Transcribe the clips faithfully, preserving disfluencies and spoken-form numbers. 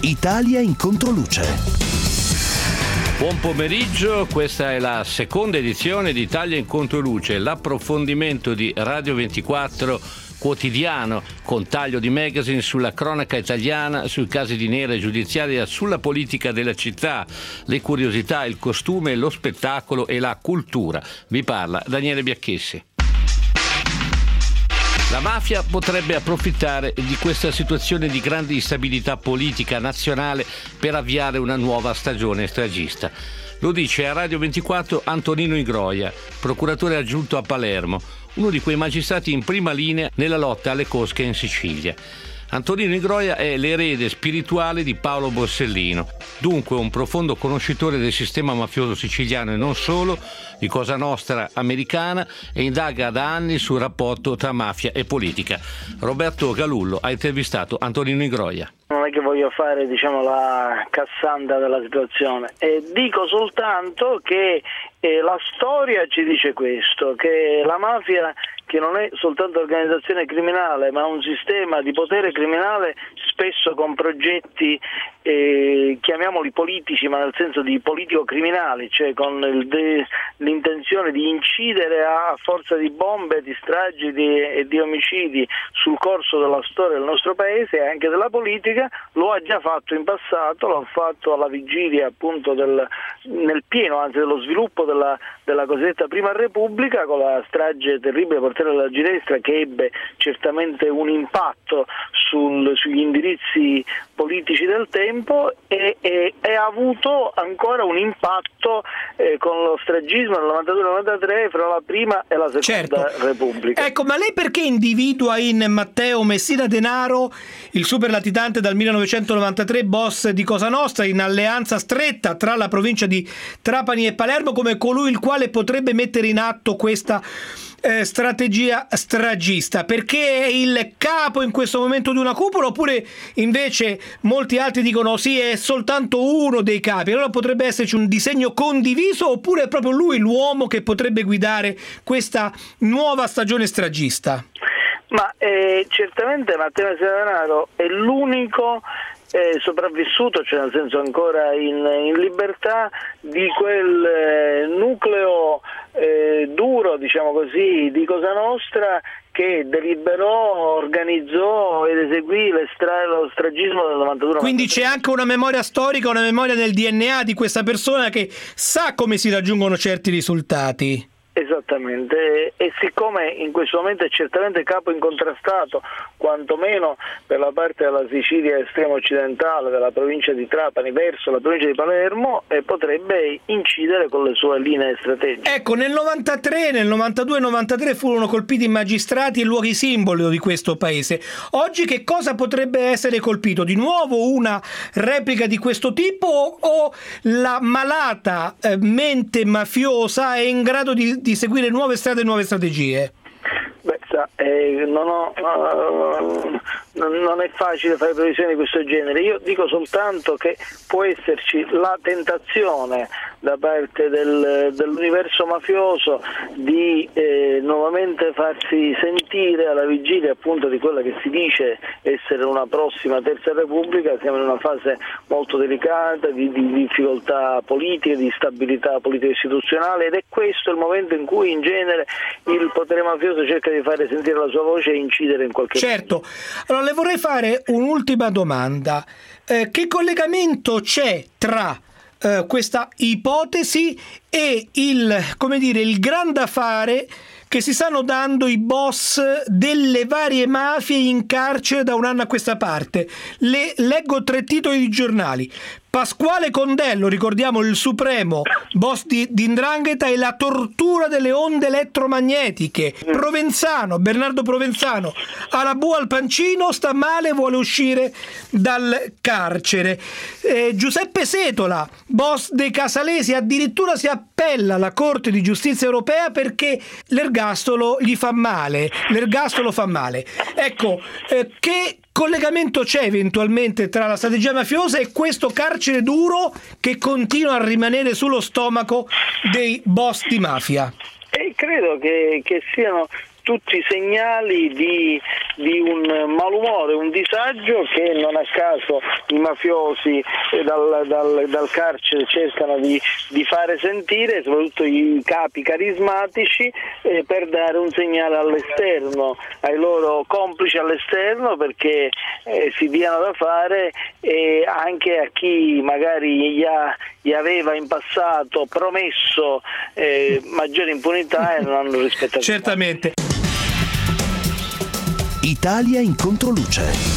Italia in controluce. Buon pomeriggio, questa è la seconda edizione di Italia in controluce, l'approfondimento di Radio ventiquattro quotidiano con taglio di magazine sulla cronaca italiana, sui casi di nera giudiziaria, sulla politica della città, le curiosità, il costume, lo spettacolo e la cultura. Vi parla Daniele Biacchessi. La mafia potrebbe approfittare di questa situazione di grande instabilità politica nazionale per avviare una nuova stagione stragista. Lo dice a Radio ventiquattro Antonino Ingroia, procuratore aggiunto a Palermo, uno di quei magistrati in prima linea nella lotta alle cosche in Sicilia. Antonino Ingroia è l'erede spirituale di Paolo Borsellino, dunque un profondo conoscitore del sistema mafioso siciliano e non solo, di Cosa Nostra americana, e indaga da anni sul rapporto tra mafia e politica. Roberto Galullo ha intervistato Antonino Ingroia. Non è che voglio fare, diciamo, la Cassandra della situazione, e dico soltanto che eh, la storia ci dice questo, che la mafia, che non è soltanto organizzazione criminale ma un sistema di potere criminale, spesso con progetti eh, chiamiamoli politici, ma nel senso di politico-criminali, cioè con il de- l'intenzione di incidere a forza di bombe, di stragi e di, di omicidi sul corso della storia del nostro paese e anche della politica. Lo ha già fatto in passato, l'ha fatto alla vigilia appunto del, nel pieno anzi dello sviluppo della, della cosiddetta Prima Repubblica, con la strage terribile Portiere della Ginestra, che ebbe certamente un impatto sul, sugli indirizzi politici del tempo e, e, e ha avuto ancora un impatto eh, con lo stragismo del novantadue novantatré fra la Prima e la Seconda certo. Repubblica. Ecco, ma lei perché individua in Matteo Messina Denaro, il super latitante dal millenovecentonovantatré, boss di Cosa Nostra, in alleanza stretta tra la provincia di Trapani e Palermo, come colui il quale potrebbe mettere in atto questa eh, strategia stragista? Perché è il capo in questo momento di una cupola, oppure invece molti altri dicono sì, è soltanto uno dei capi? Allora potrebbe esserci un disegno condiviso, oppure è proprio lui l'uomo che potrebbe guidare questa nuova stagione stragista? Ma eh, certamente Matteo Messina Denaro è l'unico eh, sopravvissuto, cioè nel senso ancora in, in libertà, di quel eh, nucleo eh, duro, diciamo così, di Cosa Nostra, che deliberò, organizzò ed eseguì le stra- lo stragismo del novantadue. Quindi c'è anche una memoria storica, una memoria nel D N A di questa persona che sa come si raggiungono certi risultati. Esattamente, e siccome in questo momento è certamente capo incontrastato, quantomeno per la parte della Sicilia estrema occidentale, della provincia di Trapani verso la provincia di Palermo, eh, potrebbe incidere con le sue linee strategiche. Ecco, nel novantatré, nel novantadue novantatré furono colpiti magistrati e luoghi simbolo di questo paese. Oggi che cosa potrebbe essere colpito? Di nuovo una replica di questo tipo, o la malata eh, mente mafiosa è in grado di di seguire nuove strade e nuove strategie? Beh, sa, eh, non, ho, uh, non è facile fare previsioni di questo genere. Io dico soltanto che può esserci la tentazione da parte del, dell'universo mafioso di eh, nuovamente farsi sentire alla vigilia appunto di quella che si dice essere una prossima Terza Repubblica. Siamo in una fase molto delicata di, di difficoltà politiche, di stabilità politica istituzionale, ed è questo il momento in cui in genere il potere mafioso cerca di fare sentire la sua voce e incidere in qualche modo. Certo. Allora le vorrei fare un'ultima domanda. Eh, che collegamento c'è tra eh, questa ipotesi e il, come dire, il grande affare che si stanno dando i boss delle varie mafie in carcere da un anno a questa parte? Le, leggo tre titoli di giornali. Pasquale Condello, ricordiamo il supremo boss di, di 'ndrangheta, e la tortura delle onde elettromagnetiche. Provenzano, Bernardo Provenzano, ha la bua al pancino, sta male, vuole uscire dal carcere. Eh, Giuseppe Setola, boss dei Casalesi, addirittura si appella alla Corte di Giustizia Europea perché l'ergastolo gli fa male, l'ergastolo fa male. Ecco, eh, che collegamento c'è eventualmente tra la strategia mafiosa e questo carcere duro che continua a rimanere sullo stomaco dei boss di mafia? E credo che, che siano tutti segnali di, di un malumore, un disagio che non a caso i mafiosi eh, dal, dal, dal carcere cercano di, di fare sentire, soprattutto i capi carismatici, eh, per dare un segnale all'esterno, ai loro complici all'esterno, perché eh, si diano da fare, e anche a chi magari gli, ha, gli aveva in passato promesso eh, maggiore impunità e non hanno rispettato. Certamente. Italia in controluce.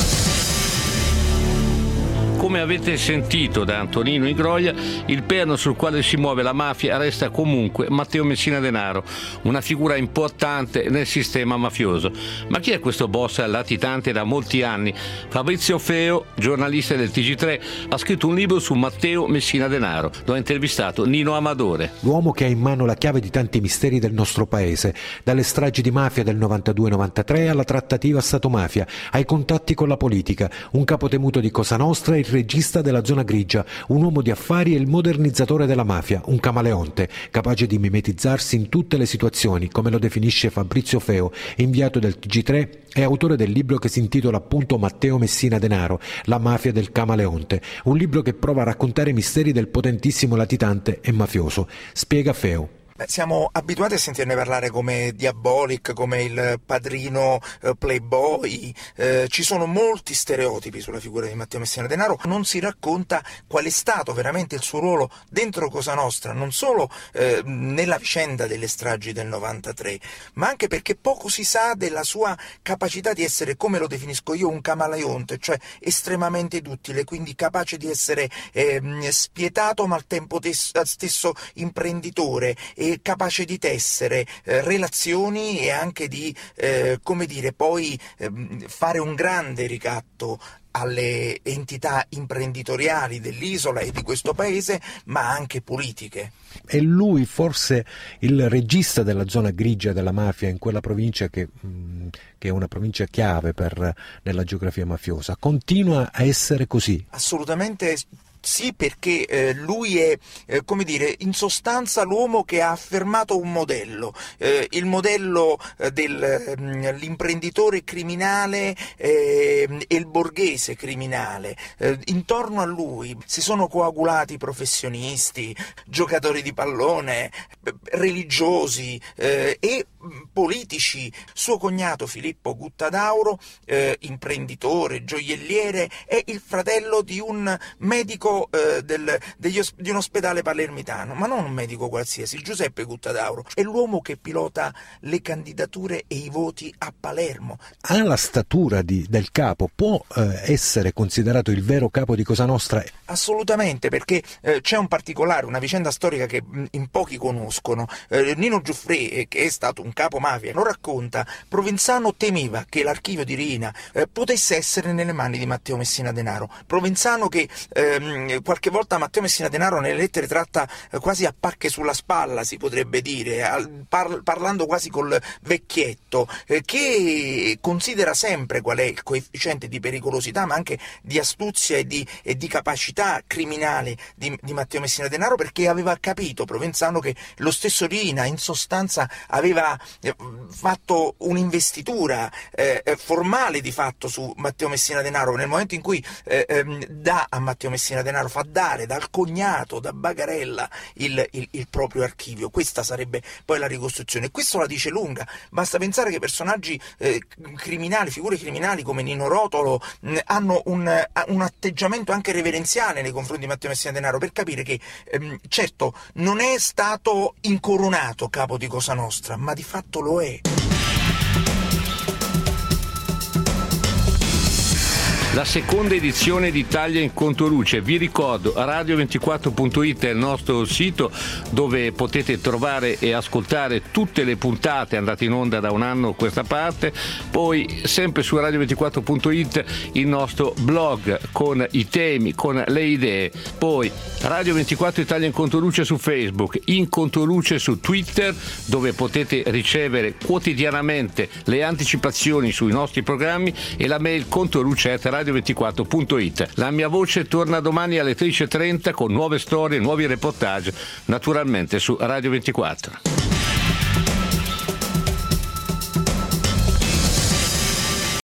Come avete sentito da Antonino Ingroia, il perno sul quale si muove la mafia resta comunque Matteo Messina Denaro, una figura importante nel sistema mafioso. Ma chi è questo boss latitante da molti anni? Fabrizio Feo, giornalista del T G tre, ha scritto un libro su Matteo Messina Denaro. Lo ha intervistato Nino Amadore. L'uomo che ha in mano la chiave di tanti misteri del nostro paese, dalle stragi di mafia del novantadue novantatré alla trattativa Stato-mafia, ai contatti con la politica, un capo temuto di Cosa Nostra, il regista della zona grigia, un uomo di affari e il modernizzatore della mafia, un camaleonte, capace di mimetizzarsi in tutte le situazioni, come lo definisce Fabrizio Feo, inviato del T G tre e autore del libro che si intitola appunto Matteo Messina Denaro, la mafia del camaleonte, un libro che prova a raccontare i misteri del potentissimo latitante e mafioso. Spiega Feo. Beh, siamo abituati a sentirne parlare come Diabolic, come il padrino eh, playboy, eh, ci sono molti stereotipi sulla figura di Matteo Messina Denaro, non si racconta qual è stato veramente il suo ruolo dentro Cosa Nostra, non solo eh, nella vicenda delle stragi del novantatré, ma anche perché poco si sa della sua capacità di essere, come lo definisco io, un camaleonte, cioè estremamente duttile, quindi capace di essere eh, spietato ma al tempo stesso imprenditore, e capace di tessere eh, relazioni e anche di, eh, come dire, poi eh, fare un grande ricatto alle entità imprenditoriali dell'isola e di questo paese, ma anche politiche. È lui forse il regista della zona grigia della mafia in quella provincia che, mh, che è una provincia chiave per, nella geografia mafiosa. Continua a essere così? Assolutamente sì, perché eh, lui è, eh, come dire, in sostanza l'uomo che ha affermato un modello, eh, il modello eh, dell'imprenditore eh, criminale eh, e il borghese criminale. Eh, intorno a lui si sono coagulati professionisti, giocatori di pallone, religiosi eh, e politici. Suo cognato Filippo Guttadauro, eh, imprenditore, gioielliere, è il fratello di un medico eh, del, degli, di un ospedale palermitano, ma non un medico qualsiasi. Giuseppe Guttadauro è l'uomo che pilota le candidature e i voti a Palermo. Ha la statura di, del capo, può eh, essere considerato il vero capo di Cosa Nostra? Assolutamente, perché eh, c'è un particolare, una vicenda storica che mh, in pochi conoscono. Eh, Nino Giuffrè, eh, che è stato un capo mafia, lo racconta. Provenzano temeva che l'archivio di Riina eh, potesse essere nelle mani di Matteo Messina Denaro. Provenzano che ehm, qualche volta Matteo Messina Denaro nelle lettere tratta eh, quasi a pacche sulla spalla, si potrebbe dire, al, par, parlando quasi col vecchietto, eh, che considera sempre qual è il coefficiente di pericolosità ma anche di astuzia e di, e di capacità criminale di, di Matteo Messina Denaro, perché aveva capito Provenzano che lo stesso Riina in sostanza aveva eh, fatto un'investitura eh, formale di fatto su Matteo Messina Denaro nel momento in cui eh, ehm, dà a Matteo Messina Denaro, fa dare dal cognato, da Bagarella, il, il, il proprio archivio. Questa sarebbe poi la ricostruzione. Questo la dice lunga. Basta pensare che personaggi eh, criminali, figure criminali come Nino Rotolo mh, hanno un, un atteggiamento anche reverenziale nei confronti di Matteo Messina Denaro, per capire che ehm, certo non è stato incoronato capo di Cosa Nostra, ma di fatto lo è. La seconda edizione di Italia in Controluce. Vi ricordo radio ventiquattro punto it è il nostro sito dove potete trovare e ascoltare tutte le puntate andate in onda da un anno a questa parte. Poi sempre su radio ventiquattro punto it il nostro blog con i temi, con le idee. Poi radio ventiquattro Italia in Controluce su Facebook, in Controluce su Twitter, dove potete ricevere quotidianamente le anticipazioni sui nostri programmi, e la mail controluce at radio ventiquattro punto it. La mia voce torna domani alle tredici e trenta con nuove storie, nuovi reportage, naturalmente su Radio ventiquattro.